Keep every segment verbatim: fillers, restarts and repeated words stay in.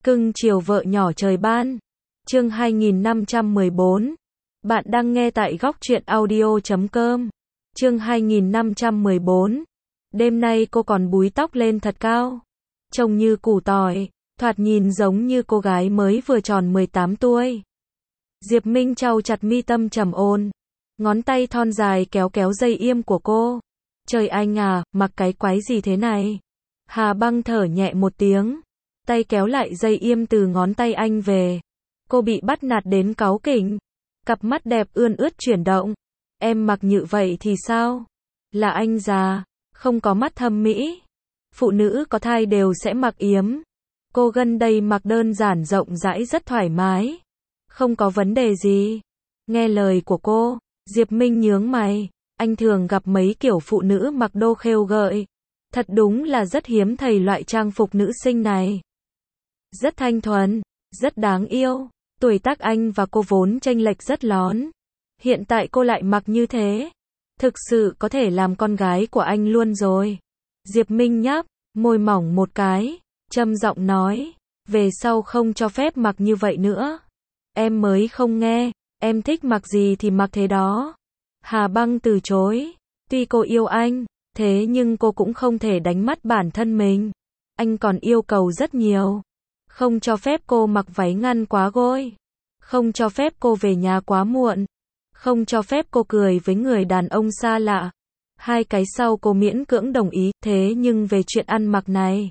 Cưng chiều vợ nhỏ trời ban. Chương hai nghìn năm trăm mười bốn. Bạn đang nghe tại góc truyện audio chấm com. Chương hai nghìn năm trăm mười bốn. Đêm nay cô còn búi tóc lên thật cao, trông như củ tỏi, thoạt nhìn giống như cô gái mới vừa tròn mười tám tuổi. Diệp Minh trau chặt mi tâm trầm ổn, ngón tay thon dài kéo kéo dây yêm của cô. Trời anh à, mặc cái quái gì thế này? Hà Băng thở nhẹ một tiếng, tay kéo lại dây yêm từ ngón tay anh về. Cô bị bắt nạt đến cáu kỉnh, cặp mắt đẹp ươn ướt chuyển động. Em mặc như vậy thì sao? Là anh già, không có mắt thẩm mỹ. Phụ nữ có thai đều sẽ mặc yếm. Cô gần đây mặc đơn giản rộng rãi rất thoải mái, không có vấn đề gì. Nghe lời của cô, Diệp Minh nhướng mày. Anh thường gặp mấy kiểu phụ nữ mặc đồ khêu gợi. Thật đúng là rất hiếm thấy loại trang phục nữ sinh này. Rất thanh thuần, rất đáng yêu. Tuổi tác anh và cô vốn chênh lệch rất lớn. Hiện tại cô lại mặc như thế, thực sự có thể làm con gái của anh luôn rồi. Diệp Minh nhấp môi mỏng một cái, trầm giọng nói, về sau không cho phép mặc như vậy nữa. Em mới không nghe, em thích mặc gì thì mặc thế đó. Hà Băng từ chối. Tuy cô yêu anh, thế nhưng cô cũng không thể đánh mất bản thân mình. Anh còn yêu cầu rất nhiều. Không cho phép cô mặc váy ngắn quá gối. Không cho phép cô về nhà quá muộn. Không cho phép cô cười với người đàn ông xa lạ. Hai cái sau cô miễn cưỡng đồng ý, thế nhưng về chuyện ăn mặc này,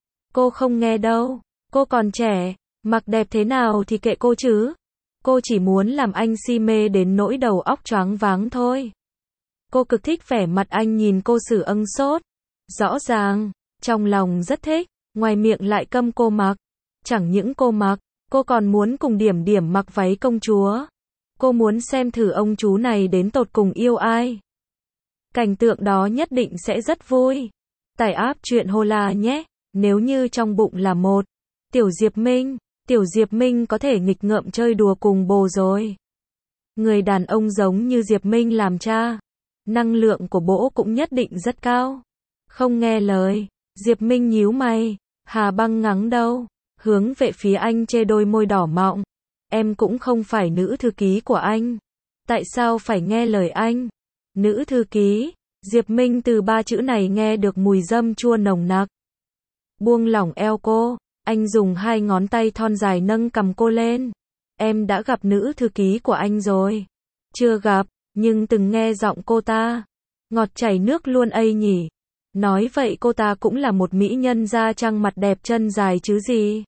cô không nghe đâu. Cô còn trẻ, mặc đẹp thế nào thì kệ cô chứ. Cô chỉ muốn làm anh si mê đến nỗi đầu óc choáng váng thôi. Cô cực thích vẻ mặt anh nhìn cô xử âng sốt. Rõ ràng, trong lòng rất thích, ngoài miệng lại câm cô mặc. Chẳng những cô mặc, cô còn muốn cùng Điểm Điểm mặc váy công chúa. Cô muốn xem thử ông chú này đến tột cùng yêu ai. Cảnh tượng đó nhất định sẽ rất vui. Tải app truyện Hola nhé, nếu như trong bụng là một Tiểu Diệp Minh, Tiểu Diệp Minh có thể nghịch ngợm chơi đùa cùng bồ rồi. Người đàn ông giống như Diệp Minh làm cha, năng lượng của bố cũng nhất định rất cao. Không nghe lời, Diệp Minh nhíu mày. Hà Băng ngắng đâu, hướng về phía anh chê đôi môi đỏ mọng. Em cũng không phải nữ thư ký của anh, tại sao phải nghe lời anh? Nữ thư ký? Diệp Minh từ ba chữ này nghe được mùi dâm chua nồng nặc. Buông lỏng eo cô, anh dùng hai ngón tay thon dài nâng cằm cô lên. Em đã gặp nữ thư ký của anh rồi. Chưa gặp, nhưng từng nghe giọng cô ta ngọt chảy nước luôn ây nhỉ. Nói vậy cô ta cũng là một mỹ nhân da trăng mặt đẹp chân dài chứ gì.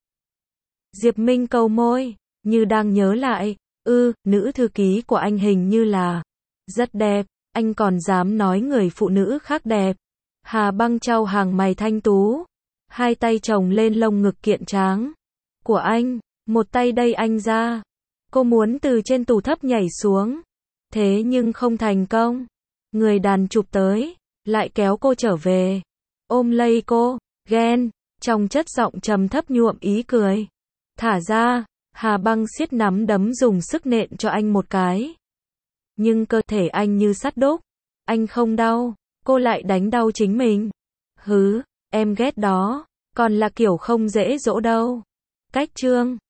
Diệp Minh câu môi, như đang nhớ lại. Ư, nữ thư ký của anh hình như là rất đẹp. Anh còn dám nói người phụ nữ khác đẹp. Hà Băng trao hàng mày thanh tú, hai tay chồng lên lông ngực kiện tráng của anh, một tay đẩy anh ra. Cô muốn từ trên tủ thấp nhảy xuống, thế nhưng không thành công. Người đàn chụp tới, lại kéo cô trở về, ôm lấy cô, ghen, trong chất giọng trầm thấp nhuộm ý cười. Thả ra. Hà Băng siết nắm đấm dùng sức nện cho anh một cái. Nhưng cơ thể anh như sắt đúc. Anh không đau, cô lại đánh đau chính mình. Hứ, em ghét đó, còn là kiểu không dễ dỗ đâu. Cách chương